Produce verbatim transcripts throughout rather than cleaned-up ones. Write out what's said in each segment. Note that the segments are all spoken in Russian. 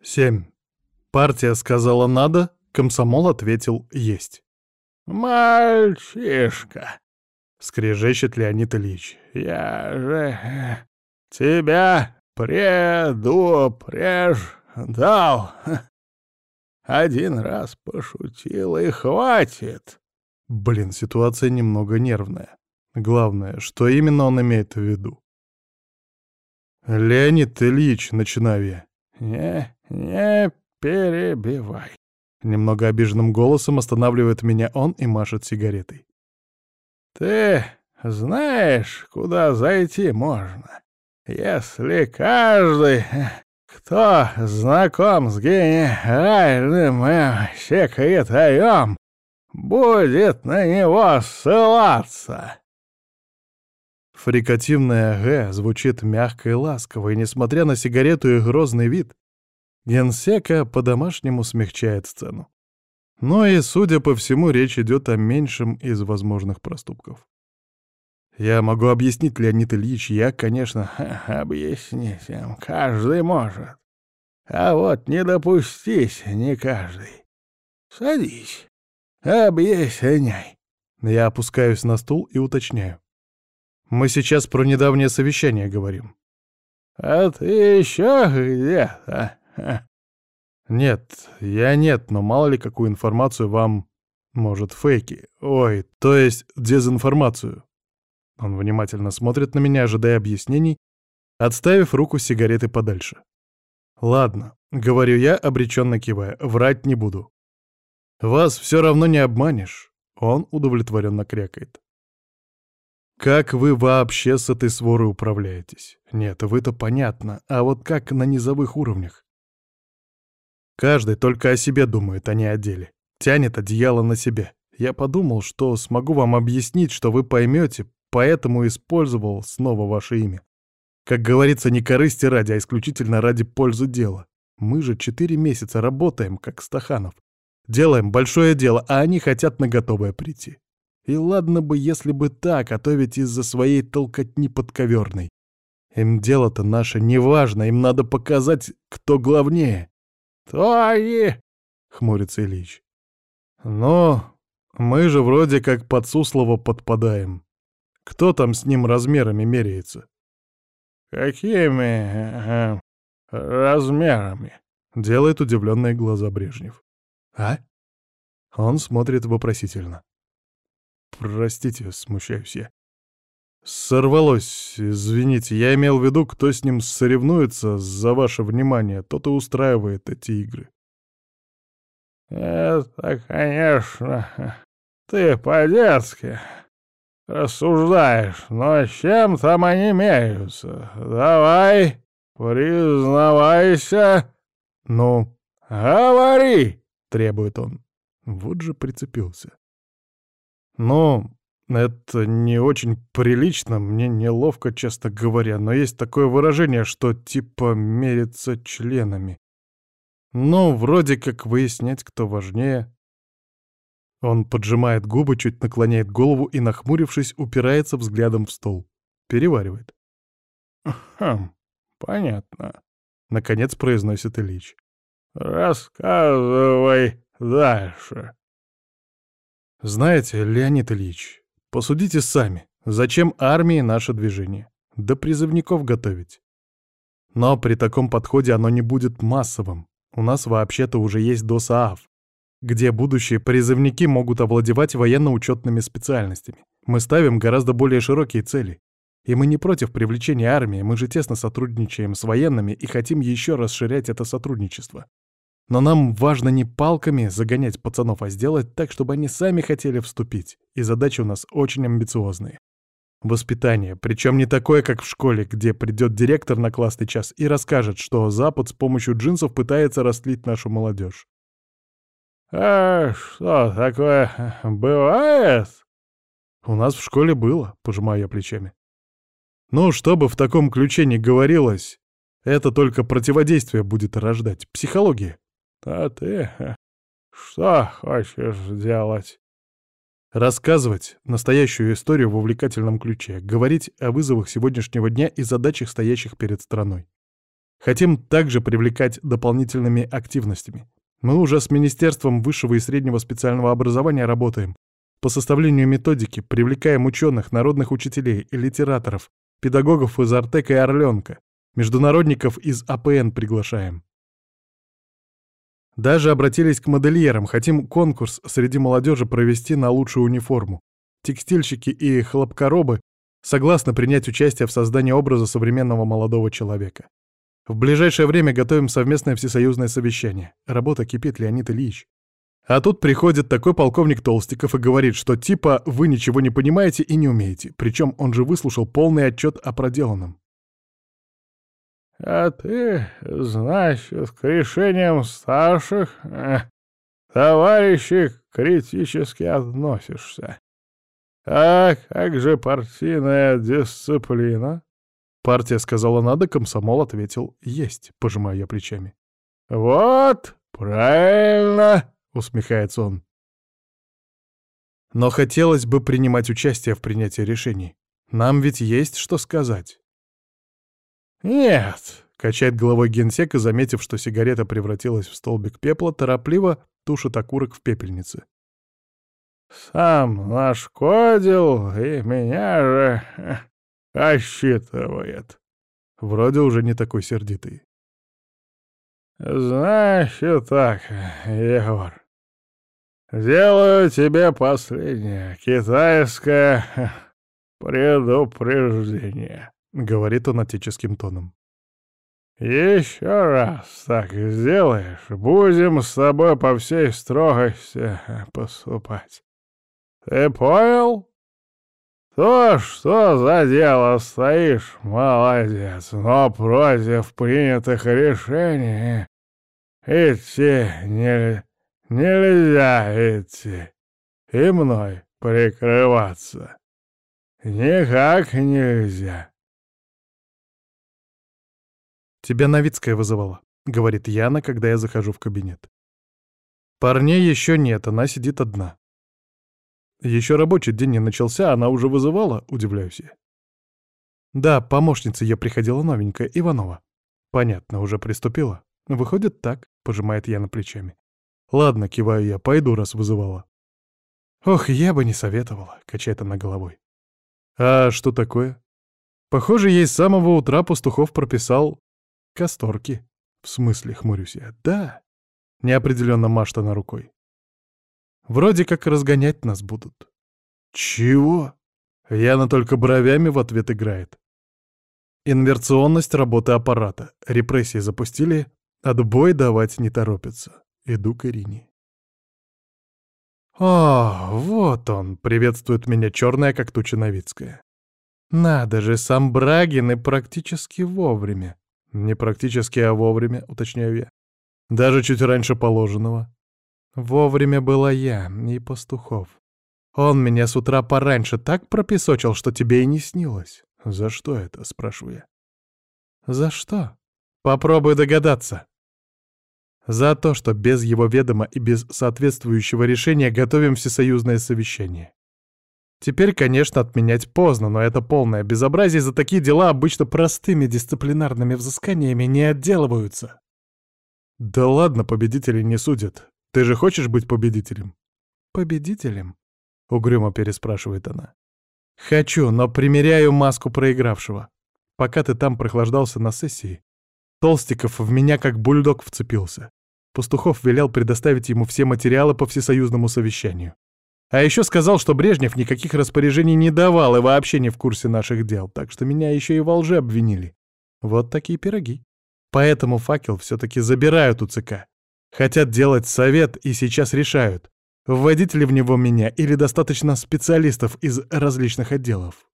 Семь. Партия сказала «надо», комсомол ответил «есть». «Мальчишка!» — скрежещет Леонид Ильич. «Я же э, тебя предупреждал. Один раз пошутил и хватит». Блин, ситуация немного нервная. Главное, что именно он имеет в виду. «Леонид Ильич», — начинаю я. «Не, не перебивай». Немного обиженным голосом останавливает меня он и машет сигаретой. «Ты знаешь, куда зайти можно, если каждый, кто знаком с генеральным э, секретарем, будет на него ссылаться?» Фрикативное «г» звучит мягко и ласково, и, несмотря на сигарету и грозный вид, генсека по-домашнему смягчает сцену. Но и, судя по всему, речь идет о меньшем из возможных проступков. Я могу объяснить, Леонид Ильич, я, конечно, «Объяснить им каждый может, а вот не допустить не каждый. Садись, объясняй». Я опускаюсь на стул и уточняю. Мы сейчас про недавнее совещание говорим. «А ты еще где-то?» Нет, я нет, но мало ли какую информацию вам... Может, фейки. Ой, то есть дезинформацию. Он внимательно смотрит на меня, ожидая объяснений, отставив руку с сигареты подальше. Ладно, говорю я, обреченно кивая, врать не буду. Вас все равно не обманешь. Он удовлетворенно крякает. Как вы вообще с этой сворой управляетесь? Нет, вы-то понятно, а вот как на низовых уровнях? Каждый только о себе думает, а не о деле. Тянет одеяло на себя. Я подумал, что смогу вам объяснить, что вы поймете, поэтому использовал снова ваше имя. Как говорится, не корысти ради, а исключительно ради пользы дела. Мы же четыре месяца работаем, как Стаханов. Делаем большое дело, а они хотят на готовое прийти. И ладно бы, если бы так, а то ведь из-за своей толкотни подковерной. Им дело-то наше не важно, им надо показать, кто главнее. «Твои!» — хмурится Ильич. «Но мы же вроде как под Суслова подпадаем. Кто там с ним размерами меряется?» «Какими э, размерами?» — делает удивленные глаза Брежнев. «А?» Он смотрит вопросительно. «Простите, смущаюсь я. Сорвалось, извините, я имел в виду, кто с ним соревнуется, за ваше внимание, тот и устраивает эти игры». «Это, конечно, ты по-детски рассуждаешь, но чем там они меряются? Давай, признавайся». «Ну, говори!» — требует он. Вот же прицепился. «Ну, это не очень прилично, мне неловко, честно говоря, но есть такое выражение, что типа мериться членами. Ну, вроде как выяснять, кто важнее». Он поджимает губы, чуть наклоняет голову и, нахмурившись, упирается взглядом в стол. Переваривает. «Хм, понятно», — наконец произносит Ильич. «Рассказывай дальше». «Знаете, Леонид Ильич, посудите сами, зачем армии наше движение? Да призывников готовить. Но при таком подходе оно не будет массовым. У нас вообще-то уже есть ДОСААФ, где будущие призывники могут овладевать военно-учетными специальностями. Мы ставим гораздо более широкие цели. И мы не против привлечения армии, мы же тесно сотрудничаем с военными и хотим еще расширять это сотрудничество. Но нам важно не палками загонять пацанов, а сделать так, чтобы они сами хотели вступить. И задачи у нас очень амбициозные. Воспитание, причем не такое, как в школе, где придет директор на классный час и расскажет, что Запад с помощью джинсов пытается растлить нашу молодежь. «А что такое бывает?» У нас в школе было, пожимаю я плечами. Ну, чтобы в таком ключе не говорилось, это только противодействие будет рождать, психология. «А ты что хочешь делать?» Рассказывать настоящую историю в увлекательном ключе, говорить о вызовах сегодняшнего дня и задачах, стоящих перед страной. Хотим также привлекать дополнительными активностями. Мы уже с Министерством высшего и среднего специального образования работаем. По составлению методики привлекаем ученых, народных учителей, литераторов, педагогов из Артека и Орленка, международников из А П Н приглашаем. Даже обратились к модельерам, хотим конкурс среди молодежи провести на лучшую униформу. Текстильщики и хлопкоробы согласны принять участие в создании образа современного молодого человека. В ближайшее время готовим совместное всесоюзное совещание. Работа кипит, Леонид Ильич. А тут приходит такой полковник Толстиков и говорит, что типа вы ничего не понимаете и не умеете, причем он же выслушал полный отчет о проделанном. А ты, значит, к решениям старших э, товарищей критически относишься. А как же партийная дисциплина? Партия сказала надо, комсомол ответил есть, пожимая я плечами. Вот, правильно, усмехается он. Но хотелось бы принимать участие в принятии решений. Нам ведь есть что сказать. «Нет», — качает головой генсек и, заметив, что сигарета превратилась в столбик пепла, торопливо тушит окурок в пепельнице. «Сам нашкодил и меня же рассчитывает». Вроде уже не такой сердитый. «Значит так, Егор, делаю тебе последнее китайское предупреждение». — говорит он отеческим тоном. «Еще раз так сделаешь, будем с тобой по всей строгости поступать. Ты понял? То, что за дело стоишь, молодец, но против принятых решений идти не, нельзя идти, и мной прикрываться никак нельзя». «Тебя Новицкая вызывала», — говорит Яна, когда я захожу в кабинет. Парней еще нет, она сидит одна. Еще рабочий день не начался, она уже вызывала, удивляюсь я. Да, помощница ее приходила новенькая, Иванова. Понятно, уже приступила. Выходит так, пожимает Яна плечами. Ладно, киваю я, пойду, раз вызывала. Ох, я бы не советовала, качает она головой. А что такое? Похоже, ей с самого утра Пастухов прописал касторки. В смысле, хмурюсь я. Да. Неопределенно машет она рукой. Вроде как разгонять нас будут. Чего? Яна только бровями в ответ играет. Инверционность работы аппарата. Репрессии запустили, отбой давать не торопятся. Иду к Ирине. О, вот он, приветствует меня черная, как туча Новицкая. Надо же, сам Брагин и практически вовремя. Не практически, а вовремя, уточняю я. Даже чуть раньше положенного. Вовремя была я и Пастухов. Он меня с утра пораньше так пропесочил, что тебе и не снилось. За что это, спрашиваю я. За что? Попробуй догадаться. За то, что без его ведома и без соответствующего решения готовим всесоюзное совещание. Теперь, конечно, отменять поздно, но это полное безобразие, за такие дела обычно простыми дисциплинарными взысканиями не отделываются. Да ладно, победителей не судят. Ты же хочешь быть победителем? Победителем? Угрюмо переспрашивает она. Хочу, но примеряю маску проигравшего. Пока ты там прохлаждался на сессии, Толстиков в меня как бульдог вцепился. Пастухов велел предоставить ему все материалы по всесоюзному совещанию. А еще сказал, что Брежнев никаких распоряжений не давал и вообще не в курсе наших дел, так что меня еще и во лжи обвинили. Вот такие пироги. Поэтому факел все-таки забирают у ЦК. Хотят делать совет и сейчас решают, вводить ли в него меня или достаточно специалистов из различных отделов.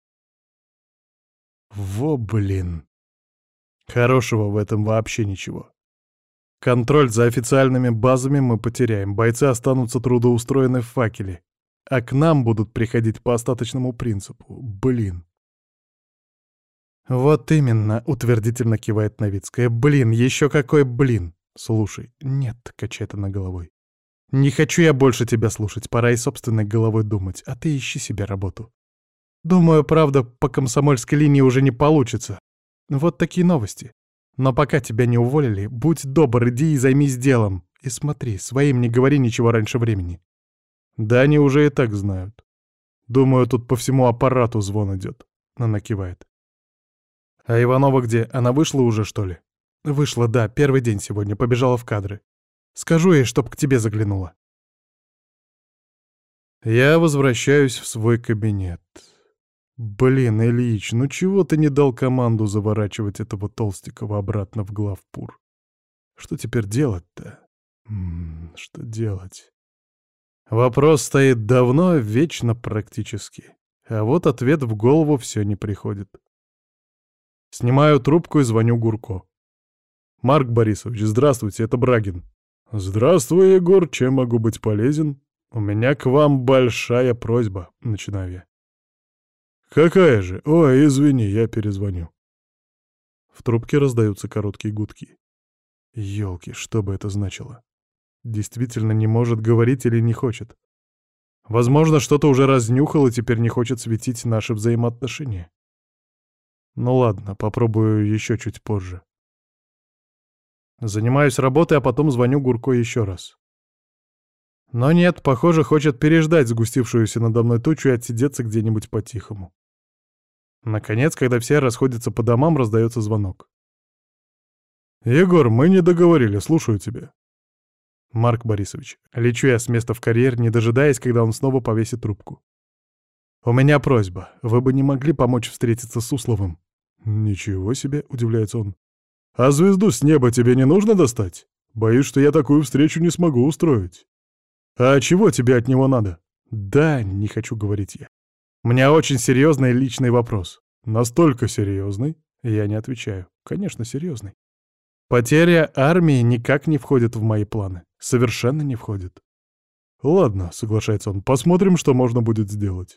Во блин. Хорошего в этом вообще ничего. Контроль за официальными базами мы потеряем, бойцы останутся трудоустроены в факеле, а к нам будут приходить по остаточному принципу. Блин. Вот именно, утвердительно кивает Новицкая. Блин, еще какой блин. Слушай, нет, качает она головой. Не хочу я больше тебя слушать, пора и собственной головой думать, а ты ищи себе работу. Думаю, правда, по комсомольской линии уже не получится. Вот такие новости. Но пока тебя не уволили, будь добр, иди и займись делом. И смотри, своим не говори ничего раньше времени. Да они уже и так знают. Думаю, тут по всему аппарату звон идет. Она кивает. А Иванова где? Она вышла уже, что ли? Вышла, да, первый день сегодня, побежала в кадры. Скажу ей, чтоб к тебе заглянула. Я возвращаюсь в свой кабинет. Блин, Ильич, ну чего ты не дал команду заворачивать этого Толстикова обратно в главпур? Что теперь делать-то? М-м, что делать? Вопрос стоит давно, вечно практически. А вот ответ в голову все не приходит. Снимаю трубку и звоню Гурко. «Марк Борисович, здравствуйте, это Брагин». «Здравствуй, Егор, чем могу быть полезен?» «У меня к вам большая просьба», — начинаю я. «Какая же? Ой, извини, я перезвоню». В трубке раздаются короткие гудки. Ёлки, что бы это значило? Действительно не может говорить или не хочет? Возможно, что-то уже разнюхал и теперь не хочет светить наши взаимоотношения. Ну ладно, попробую еще чуть позже. Занимаюсь работой, а потом звоню Гурко еще раз. Но нет, похоже, хочет переждать сгустившуюся надо мной тучу и отсидеться где-нибудь по-тихому. Наконец, когда все расходятся по домам, раздается звонок. «Егор, мы не договорили, слушаю тебя». «Марк Борисович, лечу я с места в карьер, не дожидаясь, когда он снова повесит трубку. У меня просьба, вы бы не могли помочь встретиться с Сусловым?» «Ничего себе», — удивляется он. «А звезду с неба тебе не нужно достать? Боюсь, что я такую встречу не смогу устроить». «А чего тебе от него надо?» «Да, не хочу говорить я. У меня очень серьезный личный вопрос». «Настолько серьезный?» Я не отвечаю. «Конечно, серьезный. Потеря армии никак не входит в мои планы. Совершенно не входит». «Ладно», — соглашается он, — «посмотрим, что можно будет сделать».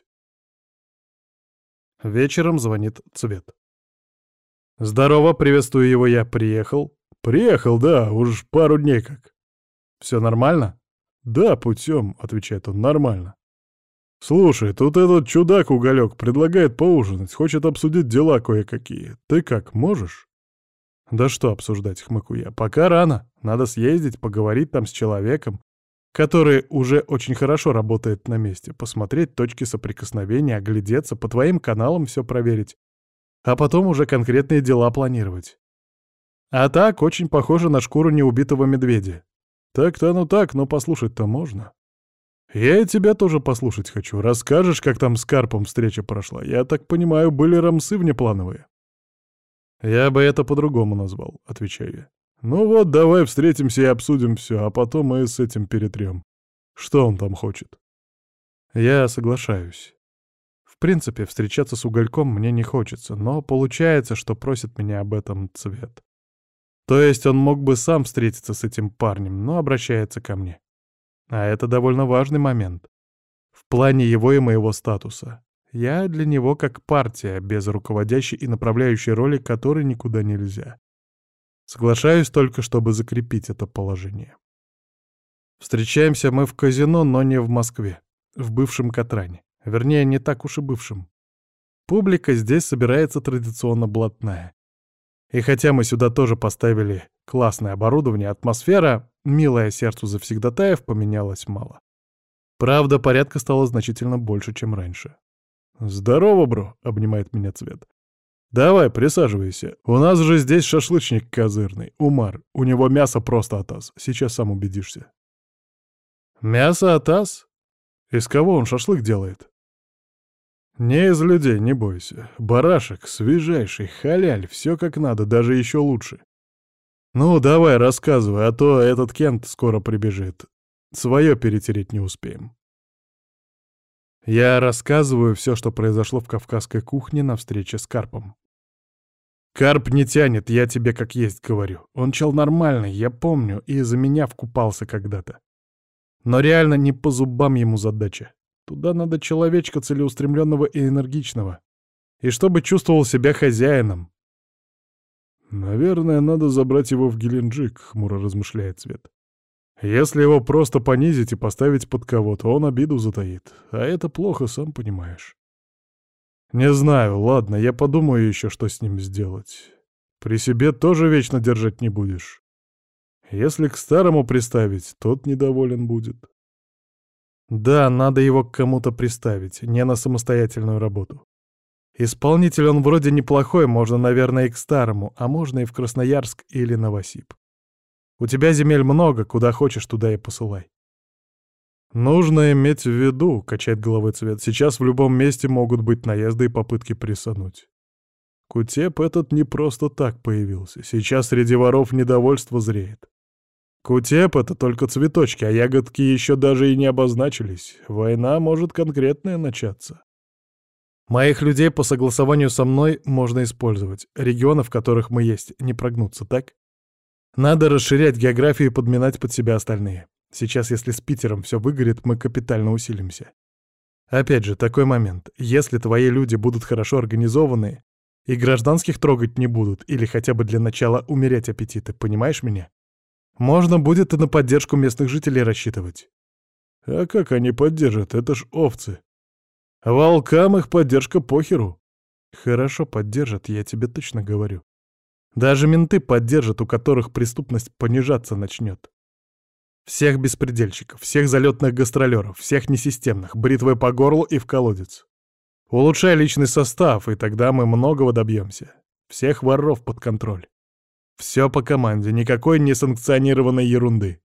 Вечером звонит Цвет. «Здорово, приветствую его я. Приехал?» «Приехал, да, уж пару дней как». «Все нормально?» «Да, путем», — отвечает он, — «нормально». «Слушай, тут этот чудак-уголек предлагает поужинать, хочет обсудить дела кое-какие. Ты как, можешь?» «Да что обсуждать», — хмыкаю я, — «пока рано. Надо съездить, поговорить там с человеком, который уже очень хорошо работает на месте, посмотреть точки соприкосновения, оглядеться, по твоим каналам все проверить, а потом уже конкретные дела планировать. А так, очень похоже на шкуру неубитого медведя. Так-то оно так, но послушать-то можно. Я и тебя тоже послушать хочу. Расскажешь, как там с Карпом встреча прошла? Я так понимаю, были рамсы внеплановые». «Я бы это по-другому назвал», — отвечаю я. «Ну вот, давай встретимся и обсудим все, а потом мы с этим перетрем. Что он там хочет?» Я соглашаюсь. В принципе, встречаться с Угольком мне не хочется, но получается, что просит меня об этом Цвет. То есть он мог бы сам встретиться с этим парнем, но обращается ко мне. А это довольно важный момент. В плане его и моего статуса. Я для него как партия, без руководящей и направляющей роли, которой никуда нельзя. Соглашаюсь только, чтобы закрепить это положение. Встречаемся мы в казино, но не в Москве. В бывшем Катране. Вернее, не так уж и бывшем. Публика здесь собирается традиционно блатная. И хотя мы сюда тоже поставили классное оборудование, атмосфера, милая сердцу завсегдатаев, поменялась мало. Правда, порядка стало значительно больше, чем раньше. «Здорово, бро», — обнимает меня Цвет. «Давай, присаживайся. У нас же здесь шашлычник козырный, Умар. У него мясо просто атас. Сейчас сам убедишься». «Мясо атас? Из кого он шашлык делает?» «Не из людей, не бойся. Барашек, свежайший, халяль, все как надо, даже еще лучше. Ну, давай, рассказывай, а то этот Кент скоро прибежит. Свое перетереть не успеем». Я рассказываю все, что произошло в кавказской кухне на встрече с Карпом. «Карп не тянет, я тебе как есть говорю. Он чел нормальный, я помню, и за меня вкупался когда-то. Но реально не по зубам ему задача. Туда надо человечка целеустремленного и энергичного. И чтобы чувствовал себя хозяином». «Наверное, надо забрать его в Геленджик», — хмуро размышляет Цвет. «Если его просто понизить и поставить под кого-то, он обиду затаит. А это плохо, сам понимаешь». «Не знаю, ладно, я подумаю еще, что с ним сделать. При себе тоже вечно держать не будешь. Если к старому приставить, тот недоволен будет. Да, надо его к кому-то приставить, не на самостоятельную работу. Исполнитель он вроде неплохой, можно, наверное, и к старому, а можно и в Красноярск или Новосиб. У тебя земель много, куда хочешь, туда и посылай. Нужно иметь в виду, качает головой Цвет, сейчас в любом месте могут быть наезды и попытки присануть. Кутеп этот не просто так появился, сейчас среди воров недовольство зреет. Кутеп — это только цветочки, а ягодки еще даже и не обозначились. Война может конкретная начаться. Моих людей по согласованию со мной можно использовать. Регионы, в которых мы есть, не прогнутся, так? Надо расширять географию и подминать под себя остальные. Сейчас, если с Питером все выгорит, мы капитально усилимся. Опять же, такой момент. Если твои люди будут хорошо организованы и гражданских трогать не будут, или хотя бы для начала умерять аппетиты, понимаешь меня? Можно будет и на поддержку местных жителей рассчитывать. А как они поддержат? Это ж овцы. Волкам их поддержка похеру. Хорошо поддержат, я тебе точно говорю. Даже менты поддержат, у которых преступность понижаться начнет. Всех беспредельщиков, всех залетных гастролеров, всех несистемных, бритвой по горлу и в колодец. Улучшай личный состав, и тогда мы многого добьемся. Всех воров под контроль. Все по команде, никакой несанкционированной ерунды.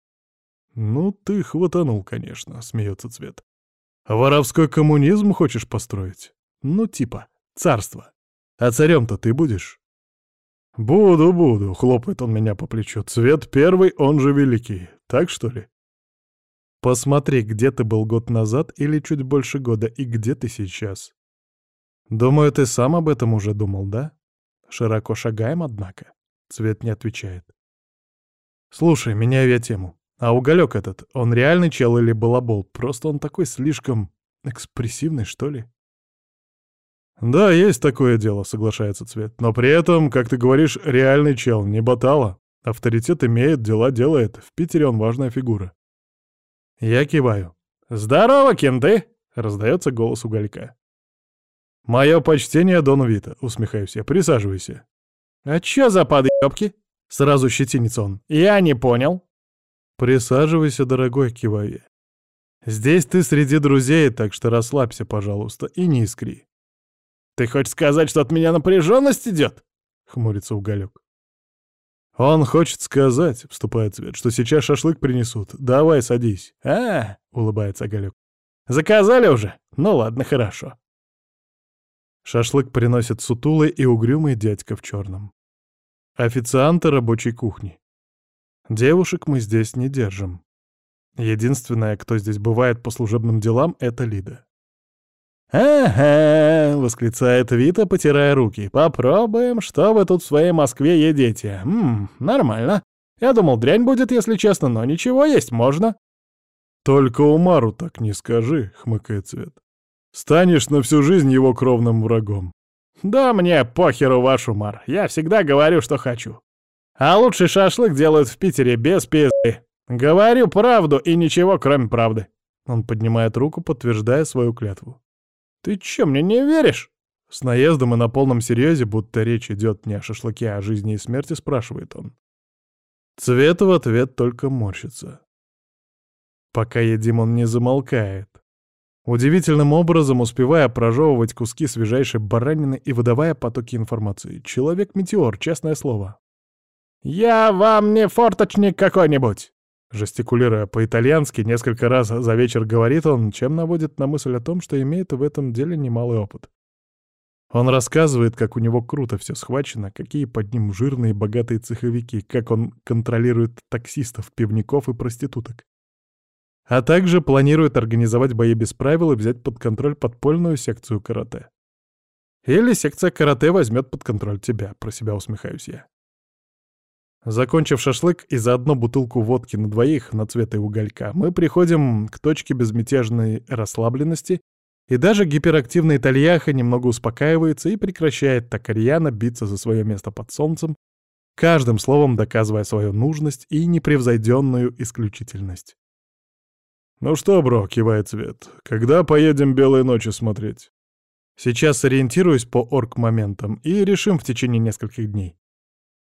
Ну, ты хватанул, конечно, смеется Цвет. Воровской коммунизм хочешь построить? Ну, типа, царство. А царем-то ты будешь? Буду, буду, хлопает он меня по плечу. Цвет первый, он же великий. Так что ли? Посмотри, где ты был год назад или чуть больше года, и где ты сейчас. Думаю, ты сам об этом уже думал, да? Широко шагаем, однако. Цвет не отвечает. Слушай, меняю я тему. А уголек этот, он реальный чел или балабол? Просто он такой слишком экспрессивный, что ли? Да, есть такое дело, соглашается Цвет. Но при этом, как ты говоришь, реальный чел, не батала. Авторитет имеет, дела делает. В Питере он важная фигура. Я киваю. «Здорово, кенты!» — раздается голос уголька. «Мое почтение, Дон Вита», — усмехаюсь я. «Присаживайся». «А чё за подъёбки?» — сразу щетинится он. «Я не понял». «Присаживайся, дорогой», — киваю я. «Здесь ты среди друзей, так что расслабься, пожалуйста, и не искри». «Ты хочешь сказать, что от меня напряженность идет?» — хмурится уголек. «Он хочет сказать», — вступает Цвет, — «что сейчас шашлык принесут. Давай, садись». «А, — улыбается Оголек. — Заказали уже? Ну ладно, хорошо». Шашлык приносит сутулый и угрюмый дядька в черном. Официанты рабочей кухни. Девушек мы здесь не держим. Единственная, кто здесь бывает по служебным делам, — это Лида. «Ага», — восклицает Вита, потирая руки. «Попробуем, что вы тут в своей Москве едите. Ммм, нормально. Я думал, дрянь будет, если честно, но ничего, есть можно». «Только Умару так не скажи», — хмыкает Цвет. «Станешь на всю жизнь его кровным врагом». «Да мне похеру ваш Умар. Я всегда говорю, что хочу. А лучший шашлык делают в Питере без пизды. Говорю правду и ничего, кроме правды». Он поднимает руку, подтверждая свою клятву. «Ты чё, мне не веришь?» С наездом и на полном серьезе, будто речь идет не о шашлыке, а о жизни и смерти, спрашивает он. Цвет в ответ только морщится. Пока едим, он не замолкает. Удивительным образом успевая прожевывать куски свежайшей баранины и выдавая потоки информации. Человек-метеор, честное слово. «Я вам не форточник какой-нибудь!» Жестикулируя по-итальянски, несколько раз за вечер говорит он, чем наводит на мысль о том, что имеет в этом деле немалый опыт. Он рассказывает, как у него круто все схвачено, какие под ним жирные богатые цеховики, как он контролирует таксистов, пивников и проституток. А также планирует организовать бои без правил и взять под контроль подпольную секцию карате. Или секция карате возьмет под контроль тебя, про себя усмехаюсь я. Закончив шашлык и заодно бутылку водки на двоих на Цвета и уголька, мы приходим к точке безмятежной расслабленности, и даже гиперактивный Итальяха немного успокаивается и прекращает так рьяно биться за свое место под солнцем, каждым словом доказывая свою нужность и непревзойденную исключительность. «Ну что, бро», — кивает Цвет, — «когда поедем «Белые ночи» смотреть?» «Сейчас сориентируюсь по орг-моментам и решим в течение нескольких дней.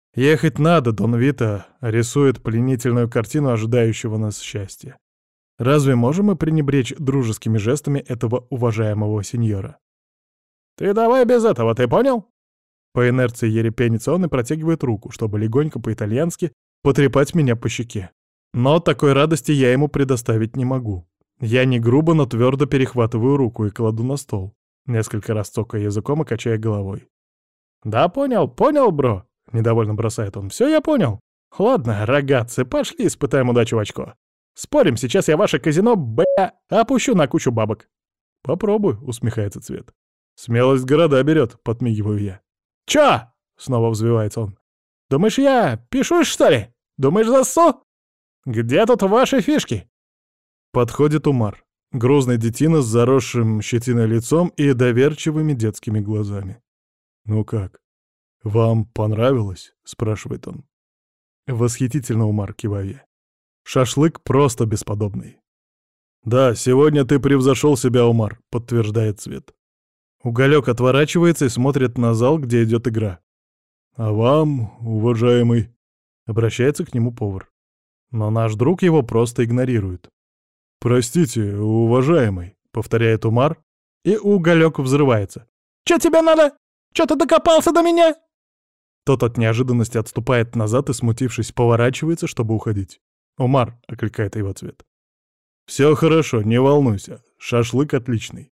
Ехать надо, Дон Вито рисует пленительную картину ожидающего нас счастья. Разве можем мы пренебречь дружескими жестами этого уважаемого сеньора? «Ты давай без этого, ты понял?» По инерции ерепенится он и протягивает руку, чтобы легонько по-итальянски потрепать меня по щеке. Но такой радости я ему предоставить не могу. Я не грубо, но твердо перехватываю руку и кладу на стол, несколько раз цокая языком и качая головой. «Да понял, понял, бро!» — недовольно бросает он. «Все я понял. Ладно, рогатцы, пошли испытаем удачу в очко. Спорим, сейчас я ваше казино, бля, опущу на кучу бабок». «Попробуй», — усмехается Цвет. «Смелость города берет», — подмигиваю я. «Чё?» — снова взвивается он. «Думаешь, я пишусь, что ли? Думаешь, засу? Где тут ваши фишки?» Подходит Умар, грузный детина с заросшим щетиной лицом и доверчивыми детскими глазами. «Ну как, вам понравилось?» — спрашивает он. «Восхитительно, Умар», — киваю я. «Шашлык просто бесподобный». «Да, сегодня ты превзошел себя, Умар», — подтверждает Цвет. Уголек отворачивается и смотрит на зал, где идет игра. «А вам, уважаемый?» — обращается к нему повар. Но наш друг его просто игнорирует. «Простите, уважаемый», — повторяет Умар, и Уголек взрывается. «Чё тебе надо? Чё ты докопался до меня?» Тот от неожиданности отступает назад и, смутившись, поворачивается, чтобы уходить. «Умар», — окликает его Цвет. «Все хорошо, не волнуйся, шашлык отличный».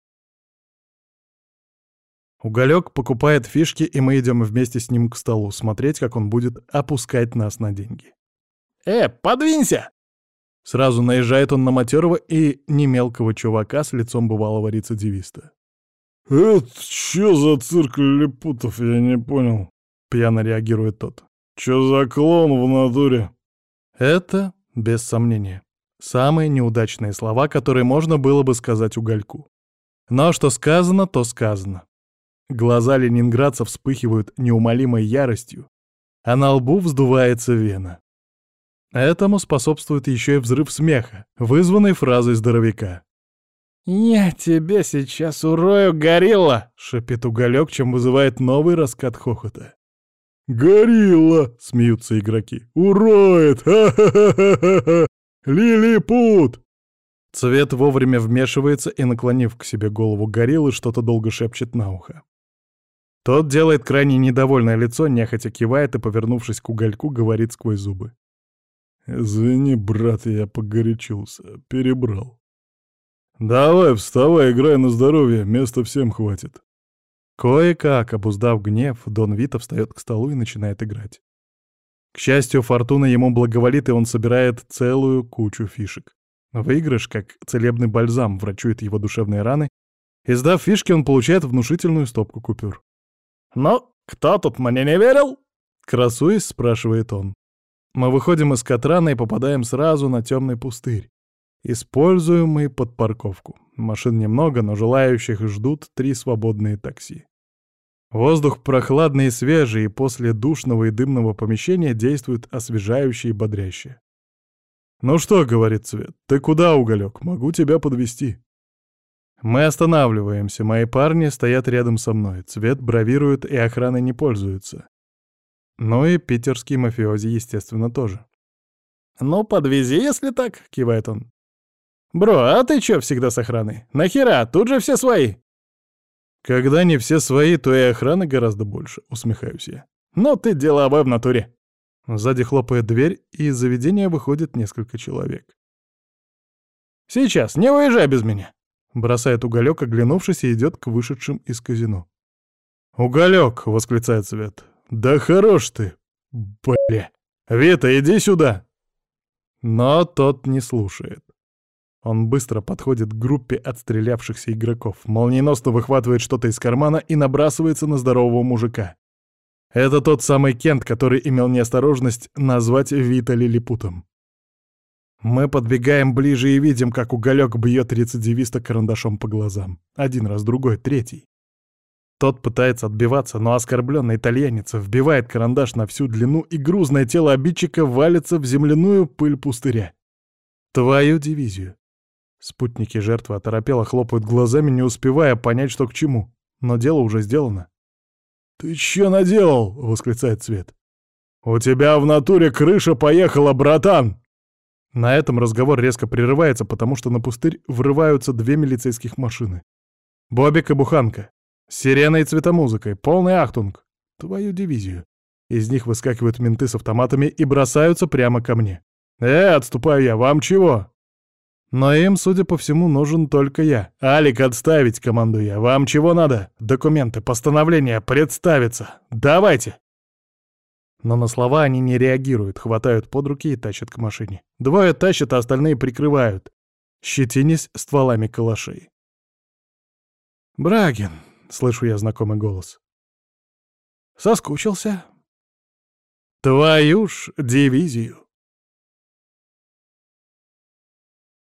Уголек покупает фишки, и мы идем вместе с ним к столу, смотреть, как он будет опускать нас на деньги. «Э, подвинься!» Сразу наезжает он на матерого и немелкого чувака с лицом бывалого рецидивиста. «Это чё за цирк лилипутов, я не понял», — пьяно реагирует тот. «Чё за клоун в натуре?» Это, без сомнения, самые неудачные слова, которые можно было бы сказать Угольку. Но что сказано, то сказано. Глаза ленинградцев вспыхивают неумолимой яростью, а на лбу вздувается вена. Этому способствует еще и взрыв смеха, вызванный фразой здоровяка. «Я тебя сейчас урою, горилла!» — шипит Уголек, чем вызывает новый раскат хохота. «Горилла!» — смеются игроки. «Уроет! Ха-ха-ха-ха-ха! Лилипут!» Цвет вовремя вмешивается и, наклонив к себе голову гориллы, что-то долго шепчет на ухо. Тот делает крайне недовольное лицо, нехотя кивает и, повернувшись к Угольку, говорит сквозь зубы. «Извини, брат, я погорячился, перебрал. Давай, вставай, играй на здоровье, места всем хватит». Кое-как, обуздав гнев, Дон Вито встает к столу и начинает играть. К счастью, фортуна ему благоволит, и он собирает целую кучу фишек. Выигрыш, как целебный бальзам, врачует его душевные раны, и, сдав фишки, он получает внушительную стопку купюр. «Ну, кто тут мне не верил?» — красуясь, спрашивает он. Мы выходим из Катрана и попадаем сразу на темный пустырь, используемый под парковку. Машин немного, но желающих ждут три свободные такси. Воздух прохладный и свежий, и после душного и дымного помещения действует освежающе и бодряще. «Ну что, — говорит Цвет, — ты куда, Уголек? Могу тебя подвезти». Мы останавливаемся, мои парни стоят рядом со мной, Цвет бравирует и охраной не пользуется. Ну и питерский мафиози, естественно, тоже. «Ну, подвези, если так», — кивает он. «Бро, а ты чё всегда с охраной? Нахера? Тут же все свои». «Когда не все свои, то и охраны гораздо больше», — усмехаюсь я. «Ну ты деловой в натуре». Сзади хлопает дверь, и из заведения выходит несколько человек. «Сейчас, не уезжай без меня», — бросает Уголек, оглянувшись, и идет к вышедшим из казино. «Уголек!» — восклицает Цвет. «Да хорош ты! Бля! Вита, иди сюда!» Но тот не слушает. Он быстро подходит к группе отстрелявшихся игроков, молниеносно выхватывает что-то из кармана и набрасывается на здорового мужика. Это тот самый Кент, который имел неосторожность назвать Вита лилипутом. Мы подбегаем ближе и видим, как Уголек бьет рецидивиста карандашом по глазам. Один раз, другой, третий. Тот пытается отбиваться, но оскорбленный итальянец вбивает карандаш на всю длину, и грузное тело обидчика валится в земляную пыль пустыря. Твою дивизию. Спутники жертвы оторопело хлопают глазами, не успевая понять, что к чему. Но дело уже сделано. «Ты чё наделал?» — восклицает Цвет. «У тебя в натуре крыша поехала, братан!» На этом разговор резко прерывается, потому что на пустырь врываются две милицейских машины. Бобик и Буханка. С сиреной и цветомузыкой. Полный ахтунг. Твою дивизию. Из них выскакивают менты с автоматами и бросаются прямо ко мне. «Э, отступаю я, вам чего?» Но им, судя по всему, нужен только я. «Алик, отставить!» — командую я. «Вам чего надо? Документы, постановления, представиться! Давайте!» Но на слова они не реагируют, хватают под руки и тащат к машине. Двое тащат, а остальные прикрывают, щетинясь стволами калашей. «Брагин!» — слышу я знакомый голос. «Соскучился?» «Твою ж дивизию!»